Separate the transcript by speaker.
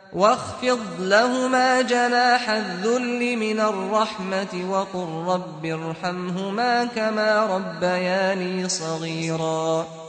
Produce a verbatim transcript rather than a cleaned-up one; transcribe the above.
Speaker 1: واخفض لهما جناح الذل من الرحمة وقل رب ارحمهما كما ربياني صغيرا